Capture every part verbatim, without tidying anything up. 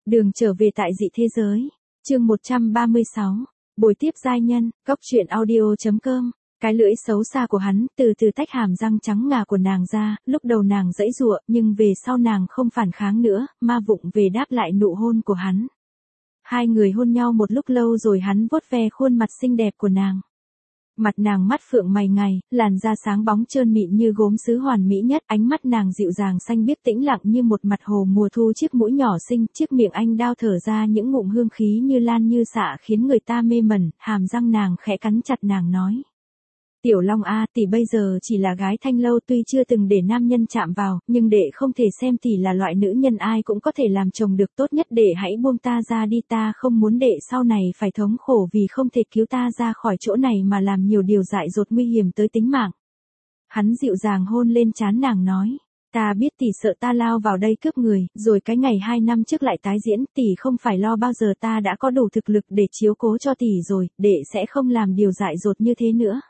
Đường trở về tại dị thế giới. Chương một trăm ba mươi sáu. Bồi tiếp giai nhân, góc truyện audio.com. Cái lưỡi xấu xa của hắn từ từ tách hàm răng trắng ngà của nàng ra, lúc đầu nàng giãy giụa, nhưng về sau nàng không phản kháng nữa, ma vụng về đáp lại nụ hôn của hắn. Hai người hôn nhau một lúc lâu rồi hắn vuốt ve khuôn mặt xinh đẹp của nàng. Mặt nàng mắt phượng mày ngài, làn da sáng bóng trơn mịn như gốm sứ hoàn mỹ nhất, ánh mắt nàng dịu dàng xanh biếc tĩnh lặng như một mặt hồ mùa thu, chiếc mũi nhỏ xinh, chiếc miệng anh đao thở ra những ngụm hương khí như lan như xạ khiến người ta mê mẩn, hàm răng nàng khẽ cắn chặt nàng nói. Tiểu Long a, tỷ bây giờ chỉ là gái thanh lâu tuy chưa từng để nam nhân chạm vào, nhưng đệ không thể xem tỷ là loại nữ nhân ai cũng có thể làm chồng được, tốt nhất đệ hãy buông ta ra đi, ta không muốn đệ sau này phải thống khổ vì không thể cứu ta ra khỏi chỗ này mà làm nhiều điều dại dột nguy hiểm tới tính mạng. Hắn dịu dàng hôn lên trán nàng nói. Ta biết tỷ sợ ta lao vào đây cướp người, rồi cái ngày hai năm trước lại tái diễn, tỷ không phải lo, bao giờ ta đã có đủ thực lực để chiếu cố cho tỷ rồi, đệ sẽ không làm điều dại dột như thế nữa.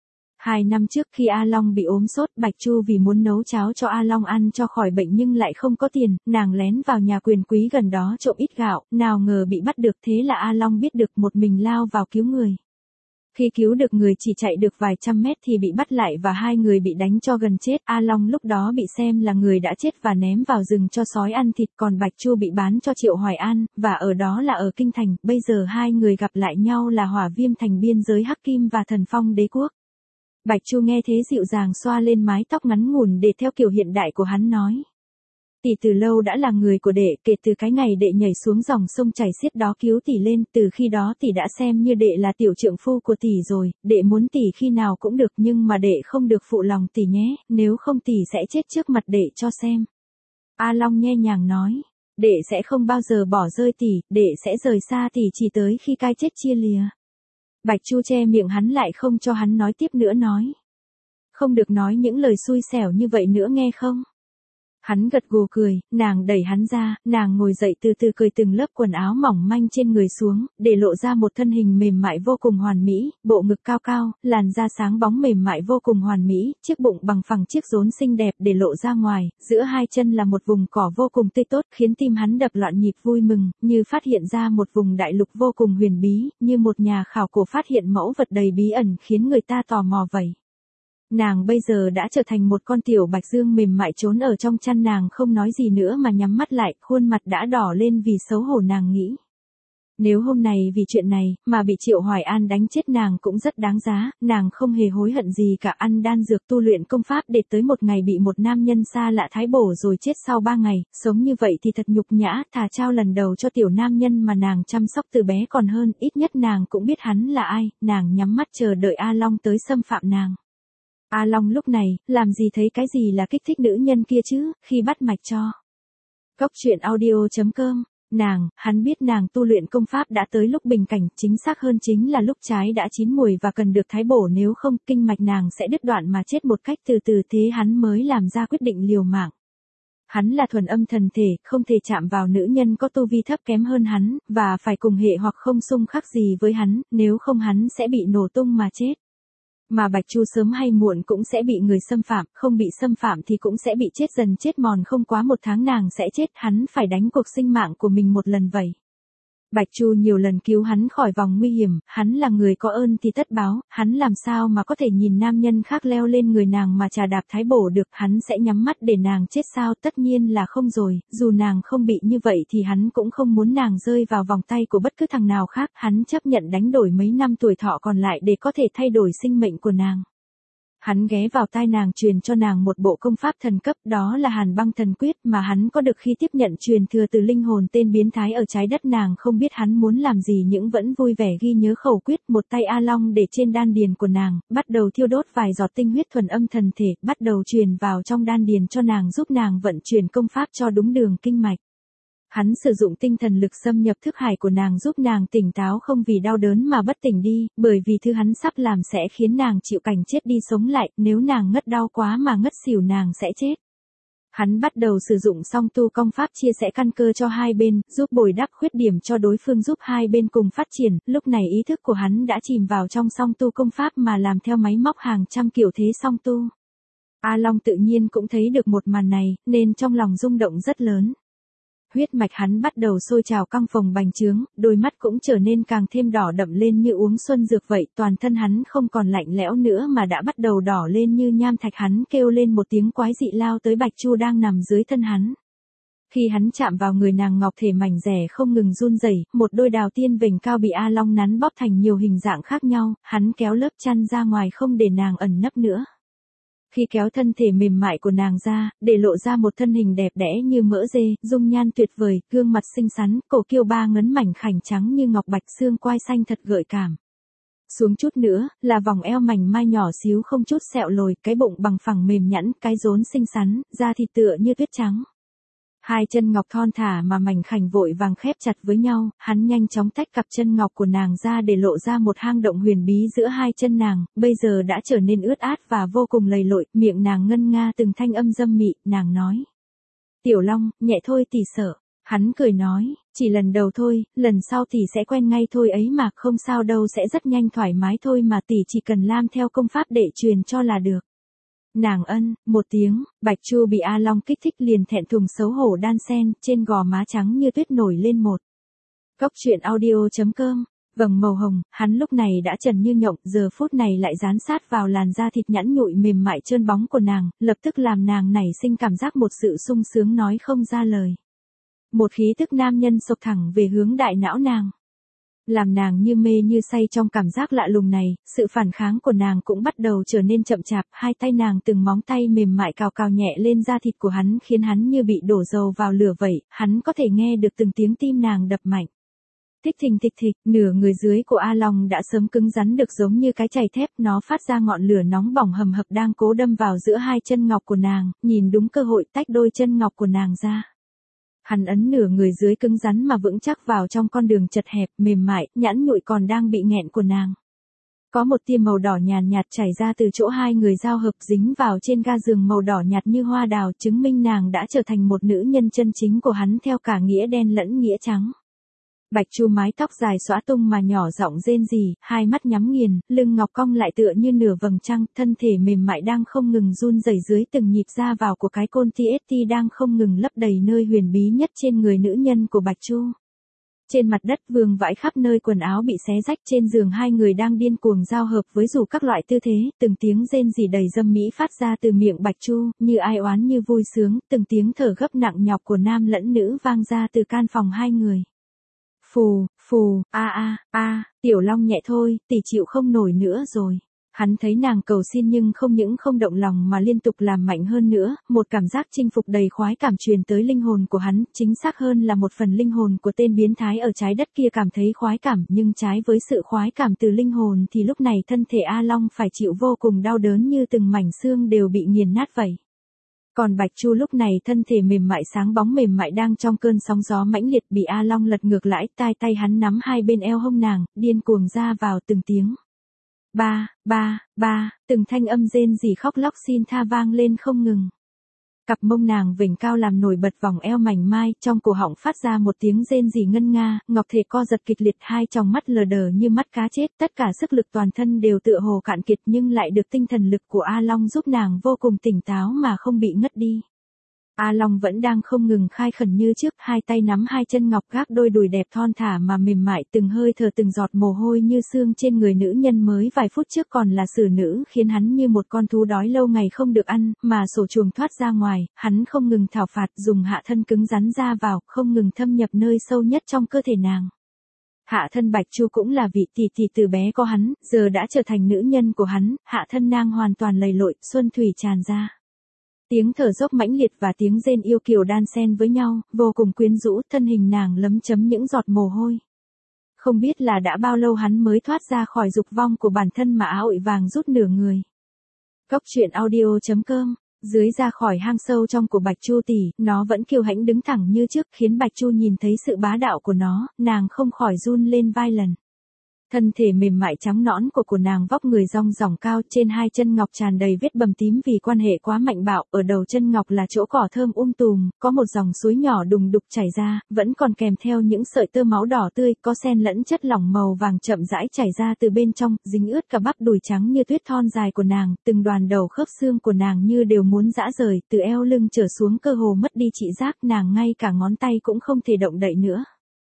Hai năm trước khi A Long bị ốm sốt, Bạch Chu vì muốn nấu cháo cho A Long ăn cho khỏi bệnh nhưng lại không có tiền, nàng lén vào nhà quyền quý gần đó trộm ít gạo, nào ngờ bị bắt được, thế là A Long biết được, một mình lao vào cứu người. Khi cứu được người chỉ chạy được vài trăm mét thì bị bắt lại và hai người bị đánh cho gần chết. A Long lúc đó bị xem là người đã chết và ném vào rừng cho sói ăn thịt, còn Bạch Chu bị bán cho Triệu Hoài An, và ở đó là ở Kinh Thành, bây giờ hai người gặp lại nhau là Hỏa Viêm Thành biên giới Hắc Kim và Thần Phong Đế Quốc. Bạch Chu nghe thế dịu dàng xoa lên mái tóc ngắn ngủn để theo kiểu hiện đại của hắn nói. Tỷ từ lâu đã là người của đệ, kể từ cái ngày đệ nhảy xuống dòng sông chảy xiết đó cứu tỷ lên, từ khi đó tỷ đã xem như đệ là tiểu trượng phu của tỷ rồi, đệ muốn tỷ khi nào cũng được, nhưng mà đệ không được phụ lòng tỷ nhé, nếu không tỷ sẽ chết trước mặt đệ cho xem. A Long nhe nhàng nói, đệ sẽ không bao giờ bỏ rơi tỷ, đệ sẽ rời xa tỷ chỉ tới khi cái chết chia lìa. Bạch Chu che miệng hắn lại không cho hắn nói tiếp nữa, nói. Không được nói những lời xui xẻo như vậy nữa nghe không? Hắn gật gù cười, nàng đẩy hắn ra, nàng ngồi dậy từ từ cởi từng lớp quần áo mỏng manh trên người xuống, để lộ ra một thân hình mềm mại vô cùng hoàn mỹ, bộ ngực cao cao, làn da sáng bóng mềm mại vô cùng hoàn mỹ, chiếc bụng bằng phẳng, chiếc rốn xinh đẹp để lộ ra ngoài, giữa hai chân là một vùng cỏ vô cùng tươi tốt, khiến tim hắn đập loạn nhịp vui mừng, như phát hiện ra một vùng đại lục vô cùng huyền bí, như một nhà khảo cổ phát hiện mẫu vật đầy bí ẩn khiến người ta tò mò vậy. Nàng bây giờ đã trở thành một con tiểu bạch dương mềm mại trốn ở trong chăn, nàng không nói gì nữa mà nhắm mắt lại, khuôn mặt đã đỏ lên vì xấu hổ. Nàng nghĩ, nếu hôm nay vì chuyện này mà bị Triệu Hoài An đánh chết nàng cũng rất đáng giá, nàng không hề hối hận gì cả, ăn đan dược tu luyện công pháp để tới một ngày bị một nam nhân xa lạ thái bổ rồi chết sau ba ngày, sống như vậy thì thật nhục nhã, thà trao lần đầu cho tiểu nam nhân mà nàng chăm sóc từ bé còn hơn, ít nhất nàng cũng biết hắn là ai. Nàng nhắm mắt chờ đợi A Long tới xâm phạm nàng. A Long lúc này, làm gì thấy cái gì là kích thích nữ nhân kia chứ, khi bắt mạch cho. Góc truyện audio.com, nàng, hắn biết nàng tu luyện công pháp đã tới lúc bình cảnh, chính xác hơn chính là lúc trái đã chín mùi và cần được thái bổ, nếu không, kinh mạch nàng sẽ đứt đoạn mà chết một cách từ từ, thế hắn mới làm ra quyết định liều mạng. Hắn là thuần âm thần thể, không thể chạm vào nữ nhân có tu vi thấp kém hơn hắn, và phải cùng hệ hoặc không xung khắc gì với hắn, nếu không hắn sẽ bị nổ tung mà chết. Mà Bạch Chu sớm hay muộn cũng sẽ bị người xâm phạm, không bị xâm phạm thì cũng sẽ bị chết dần chết mòn, không quá một tháng nàng sẽ chết, hắn phải đánh cuộc sinh mạng của mình một lần vậy. Bạch Chu nhiều lần cứu hắn khỏi vòng nguy hiểm, hắn là người có ơn thì tất báo, hắn làm sao mà có thể nhìn nam nhân khác leo lên người nàng mà trà đạp thái bổ được, hắn sẽ nhắm mắt để nàng chết sao, tất nhiên là không rồi, dù nàng không bị như vậy thì hắn cũng không muốn nàng rơi vào vòng tay của bất cứ thằng nào khác, hắn chấp nhận đánh đổi mấy năm tuổi thọ còn lại để có thể thay đổi sinh mệnh của nàng. Hắn ghé vào tai nàng truyền cho nàng một bộ công pháp thần cấp, đó là Hàn Băng Thần Quyết mà hắn có được khi tiếp nhận truyền thừa từ linh hồn tên biến thái ở trái đất. Nàng không biết hắn muốn làm gì nhưng vẫn vui vẻ ghi nhớ khẩu quyết, một tay A Long để trên đan điền của nàng, bắt đầu thiêu đốt vài giọt tinh huyết thuần âm thần thể, bắt đầu truyền vào trong đan điền cho nàng, giúp nàng vận chuyển công pháp cho đúng đường kinh mạch. Hắn sử dụng tinh thần lực xâm nhập thức hải của nàng, giúp nàng tỉnh táo không vì đau đớn mà bất tỉnh đi, bởi vì thứ hắn sắp làm sẽ khiến nàng chịu cảnh chết đi sống lại, nếu nàng ngất đau quá mà ngất xỉu nàng sẽ chết. Hắn bắt đầu sử dụng song tu công pháp chia sẻ căn cơ cho hai bên, giúp bồi đắp khuyết điểm cho đối phương, giúp hai bên cùng phát triển, lúc này ý thức của hắn đã chìm vào trong song tu công pháp mà làm theo máy móc hàng trăm kiểu thế song tu. A Long tự nhiên cũng thấy được một màn này, nên trong lòng rung động rất lớn. Huyết mạch hắn bắt đầu sôi trào căng phồng bành trướng, đôi mắt cũng trở nên càng thêm đỏ đậm lên như uống xuân dược vậy, toàn thân hắn không còn lạnh lẽo nữa mà đã bắt đầu đỏ lên như nham thạch. Hắn kêu lên một tiếng quái dị lao tới Bạch Chu đang nằm dưới thân hắn. Khi hắn chạm vào người nàng, ngọc thể mảnh rẻ không ngừng run rẩy, một đôi đào tiên vểnh cao bị A Long nắn bóp thành nhiều hình dạng khác nhau, hắn kéo lớp chăn ra ngoài không để nàng ẩn nấp nữa. Khi kéo thân thể mềm mại của nàng ra, để lộ ra một thân hình đẹp đẽ như mỡ dê, dung nhan tuyệt vời, gương mặt xinh xắn, cổ kiêu ba ngấn mảnh khảnh trắng như ngọc bạch, xương quai xanh thật gợi cảm. Xuống chút nữa, là vòng eo mảnh mai nhỏ xíu không chút sẹo lồi, cái bụng bằng phẳng mềm nhẵn, cái rốn xinh xắn, da thịt tựa như tuyết trắng. Hai chân ngọc thon thả mà mảnh khảnh vội vàng khép chặt với nhau, hắn nhanh chóng tách cặp chân ngọc của nàng ra để lộ ra một hang động huyền bí giữa hai chân nàng, bây giờ đã trở nên ướt át và vô cùng lầy lội, miệng nàng ngân nga từng thanh âm dâm mị, nàng nói. Tiểu Long, nhẹ thôi tỷ sợ. Hắn cười nói, chỉ lần đầu thôi, lần sau tỷ sẽ quen ngay thôi ấy mà, không sao đâu, sẽ rất nhanh thoải mái thôi mà, tỷ chỉ cần làm theo công pháp để truyền cho là được. Nàng ân, một tiếng, Bạch Chu bị A Long kích thích liền thẹn thùng xấu hổ đan sen, trên gò má trắng như tuyết nổi lên một. Góc truyện audio chấm com, vầng màu hồng, hắn lúc này đã trần như nhộng, giờ phút này lại dán sát vào làn da thịt nhẵn nhụi mềm mại trơn bóng của nàng, lập tức làm nàng nảy sinh cảm giác một sự sung sướng nói không ra lời. Một khí tức nam nhân sộc thẳng về hướng đại não nàng. Làm nàng như mê như say trong cảm giác lạ lùng này, sự phản kháng của nàng cũng bắt đầu trở nên chậm chạp, hai tay nàng từng móng tay mềm mại cào cào nhẹ lên da thịt của hắn khiến hắn như bị đổ dầu vào lửa vậy, hắn có thể nghe được từng tiếng tim nàng đập mạnh. Thích thình thịch thịch, nửa người dưới của A Long đã sớm cứng rắn được giống như cái chày thép, nó phát ra ngọn lửa nóng bỏng hầm hập đang cố đâm vào giữa hai chân ngọc của nàng, nhìn đúng cơ hội tách đôi chân ngọc của nàng ra. Hắn ấn nửa người dưới cứng rắn mà vững chắc vào trong con đường chật hẹp, mềm mại, nhẵn nhụi còn đang bị nghẹn của nàng. Có một tia màu đỏ nhàn nhạt chảy ra từ chỗ hai người giao hợp dính vào trên ga giường màu đỏ nhạt như hoa đào, chứng minh nàng đã trở thành một nữ nhân chân chính của hắn theo cả nghĩa đen lẫn nghĩa trắng. Bạch Chu mái tóc dài xõa tung mà nhỏ giọng rên rỉ, hai mắt nhắm nghiền, lưng ngọc cong lại tựa như nửa vầng trăng, thân thể mềm mại đang không ngừng run rẩy dưới từng nhịp ra vào của cái côn tê ét tê đang không ngừng lấp đầy nơi huyền bí nhất trên người nữ nhân của Bạch Chu. Trên mặt đất vương vãi khắp nơi quần áo bị xé rách, trên giường hai người đang điên cuồng giao hợp với dù các loại tư thế, từng tiếng rên rỉ đầy dâm mỹ phát ra từ miệng Bạch Chu, như ai oán như vui sướng, từng tiếng thở gấp nặng nhọc của nam lẫn nữ vang ra từ căn phòng hai người. Phù, phù, a a, a, Tiểu Long nhẹ thôi, tỷ chịu không nổi nữa rồi. Hắn thấy nàng cầu xin nhưng không những không động lòng mà liên tục làm mạnh hơn nữa, một cảm giác chinh phục đầy khoái cảm truyền tới linh hồn của hắn, chính xác hơn là một phần linh hồn của tên biến thái ở trái đất kia cảm thấy khoái cảm, nhưng trái với sự khoái cảm từ linh hồn thì lúc này thân thể A Long phải chịu vô cùng đau đớn như từng mảnh xương đều bị nghiền nát vậy. Còn Bạch Chu lúc này thân thể mềm mại sáng bóng mềm mại đang trong cơn sóng gió mãnh liệt bị A Long lật ngược lại, tai tay hắn nắm hai bên eo hông nàng, điên cuồng ra vào từng tiếng. Ba, ba, ba, từng thanh âm rên rỉ khóc lóc xin tha vang lên không ngừng. Cặp mông nàng vểnh cao làm nổi bật vòng eo mảnh mai, trong cổ họng phát ra một tiếng rên rỉ ngân nga, ngọc thể co giật kịch liệt, hai tròng mắt lờ đờ như mắt cá chết, tất cả sức lực toàn thân đều tựa hồ cạn kiệt nhưng lại được tinh thần lực của A Long giúp nàng vô cùng tỉnh táo mà không bị ngất đi. A Long vẫn đang không ngừng khai khẩn như trước, hai tay nắm hai chân ngọc gác đôi đùi đẹp thon thả mà mềm mại, từng hơi thở từng giọt mồ hôi như sương trên người nữ nhân mới vài phút trước còn là xử nữ khiến hắn như một con thú đói lâu ngày không được ăn, mà sổ chuồng thoát ra ngoài, hắn không ngừng thảo phạt dùng hạ thân cứng rắn ra vào, không ngừng thâm nhập nơi sâu nhất trong cơ thể nàng. Hạ thân Bạch Chu cũng là vị tỷ tỷ từ bé có hắn, giờ đã trở thành nữ nhân của hắn, hạ thân nàng hoàn toàn lầy lội, xuân thủy tràn ra. Tiếng thở dốc mãnh liệt và tiếng rên yêu kiều đan xen với nhau, vô cùng quyến rũ, thân hình nàng lấm chấm những giọt mồ hôi. Không biết là đã bao lâu hắn mới thoát ra khỏi dục vong của bản thân mà áo ội vàng rút nửa người. Góc truyện audio chấm com, dưới ra khỏi hang sâu trong của Bạch Chu tỷ, nó vẫn kiêu hãnh đứng thẳng như trước khiến Bạch Chu nhìn thấy sự bá đạo của nó, nàng không khỏi run lên vai lần. Thân thể mềm mại trắng nõn của của nàng vóc người rong ròng cao, trên hai chân ngọc tràn đầy vết bầm tím vì quan hệ quá mạnh bạo, ở đầu chân ngọc là chỗ cỏ thơm um tùm, có một dòng suối nhỏ đùng đục chảy ra, vẫn còn kèm theo những sợi tơ máu đỏ tươi, có xen lẫn chất lỏng màu vàng chậm rãi chảy ra từ bên trong, dính ướt cả bắp đùi trắng như tuyết thon dài của nàng, từng đoàn đầu khớp xương của nàng như đều muốn giã rời, từ eo lưng trở xuống cơ hồ mất đi trị giác, nàng ngay cả ngón tay cũng không thể động đậy nữa.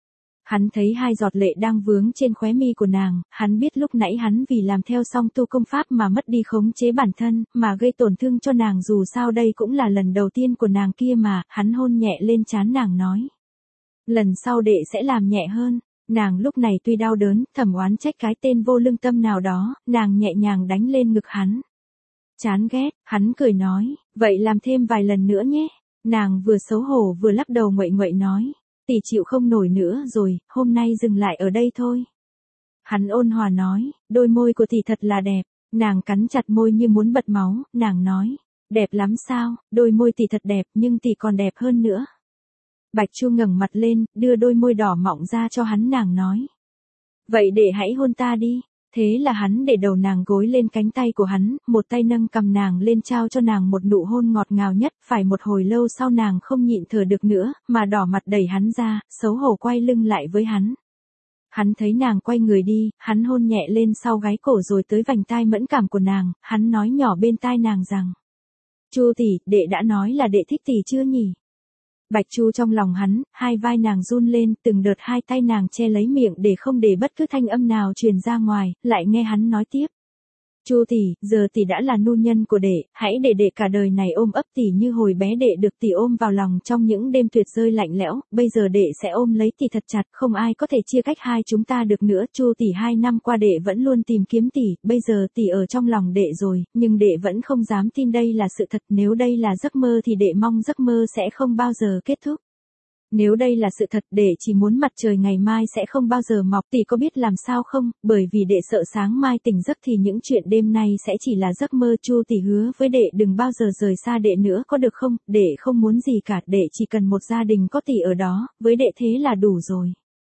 Hắn thấy hai giọt lệ đang vướng trên khóe mi của nàng, hắn biết lúc nãy hắn vì làm theo song tu công pháp mà mất đi khống chế bản thân, mà gây tổn thương cho nàng, dù sao đây cũng là lần đầu tiên của nàng kia mà, hắn hôn nhẹ lên trán nàng nói. Lần sau đệ sẽ làm nhẹ hơn. Nàng lúc này tuy đau đớn, thầm oán trách cái tên vô lương tâm nào đó, nàng nhẹ nhàng đánh lên ngực hắn. Chán ghét, hắn cười nói, vậy làm thêm vài lần nữa nhé. Nàng vừa xấu hổ vừa lắc đầu nguậy nguậy nói. Tỷ chịu không nổi nữa rồi, hôm nay dừng lại ở đây thôi. Hắn ôn hòa nói, đôi môi của tỷ thật là đẹp. Nàng cắn chặt môi như muốn bật máu, nàng nói, đẹp lắm sao, đôi môi tỷ thật đẹp nhưng tỷ còn đẹp hơn nữa. Bạch Chu ngẩng mặt lên, đưa đôi môi đỏ mọng ra cho hắn, nàng nói. Vậy để hãy hôn ta đi. Thế là hắn để đầu nàng gối lên cánh tay của hắn, một tay nâng cầm nàng lên trao cho nàng một nụ hôn ngọt ngào nhất, phải một hồi lâu sau nàng không nhịn thở được nữa, mà đỏ mặt đẩy hắn ra, xấu hổ quay lưng lại với hắn. Hắn thấy nàng quay người đi, hắn hôn nhẹ lên sau gáy cổ rồi tới vành tai mẫn cảm của nàng, hắn nói nhỏ bên tai nàng rằng. Chu tỷ, đệ đã nói là đệ thích tỷ chưa nhỉ? Bạch Chu trong lòng hắn, hai vai nàng run lên, từng đợt hai tay nàng che lấy miệng để không để bất cứ thanh âm nào truyền ra ngoài, lại nghe hắn nói tiếp. Chu tỷ, giờ tỷ đã là nu nhân của đệ, hãy để đệ cả đời này ôm ấp tỷ như hồi bé đệ được tỷ ôm vào lòng trong những đêm tuyệt rơi lạnh lẽo, bây giờ đệ sẽ ôm lấy tỷ thật chặt, không ai có thể chia cách hai chúng ta được nữa. Chu tỷ, hai năm qua đệ vẫn luôn tìm kiếm tỷ, bây giờ tỷ ở trong lòng đệ rồi, nhưng đệ vẫn không dám tin đây là sự thật, nếu đây là giấc mơ thì đệ mong giấc mơ sẽ không bao giờ kết thúc. Nếu đây là sự thật, đệ chỉ muốn mặt trời ngày mai sẽ không bao giờ mọc, tỷ có biết làm sao không, bởi vì đệ sợ sáng mai tỉnh giấc thì những chuyện đêm nay sẽ chỉ là giấc mơ. Chu tỷ hứa với đệ đừng bao giờ rời xa đệ nữa có được không, đệ không muốn gì cả, đệ chỉ cần một gia đình có tỷ ở đó, với đệ thế là đủ rồi.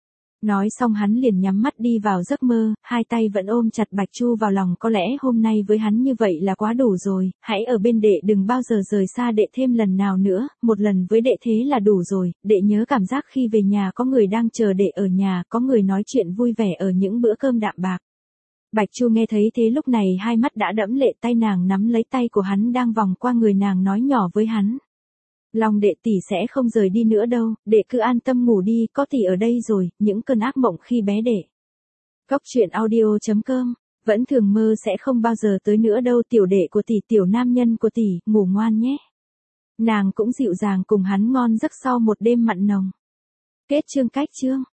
Nói xong hắn liền nhắm mắt đi vào giấc mơ, hai tay vẫn ôm chặt Bạch Chu vào lòng, có lẽ hôm nay với hắn như vậy là quá đủ rồi, hãy ở bên đệ đừng bao giờ rời xa đệ thêm lần nào nữa, một lần với đệ thế là đủ rồi, đệ nhớ cảm giác khi về nhà có người đang chờ đệ ở nhà, có người nói chuyện vui vẻ ở những bữa cơm đạm bạc. Bạch Chu nghe thấy thế lúc này hai mắt đã đẫm lệ, tay nàng nắm lấy tay của hắn đang vòng qua người nàng nói nhỏ với hắn. Lòng đệ tỷ sẽ không rời đi nữa đâu, đệ cứ an tâm ngủ đi, có tỷ ở đây rồi, những cơn ác mộng khi bé đệ. Cốc truyện audio chấm com, vẫn thường mơ sẽ không bao giờ tới nữa đâu, tiểu đệ của tỷ, tiểu nam nhân của tỷ, ngủ ngoan nhé. Nàng cũng dịu dàng cùng hắn ngon giấc sau một đêm mặn nồng. Kết chương. Cách chương.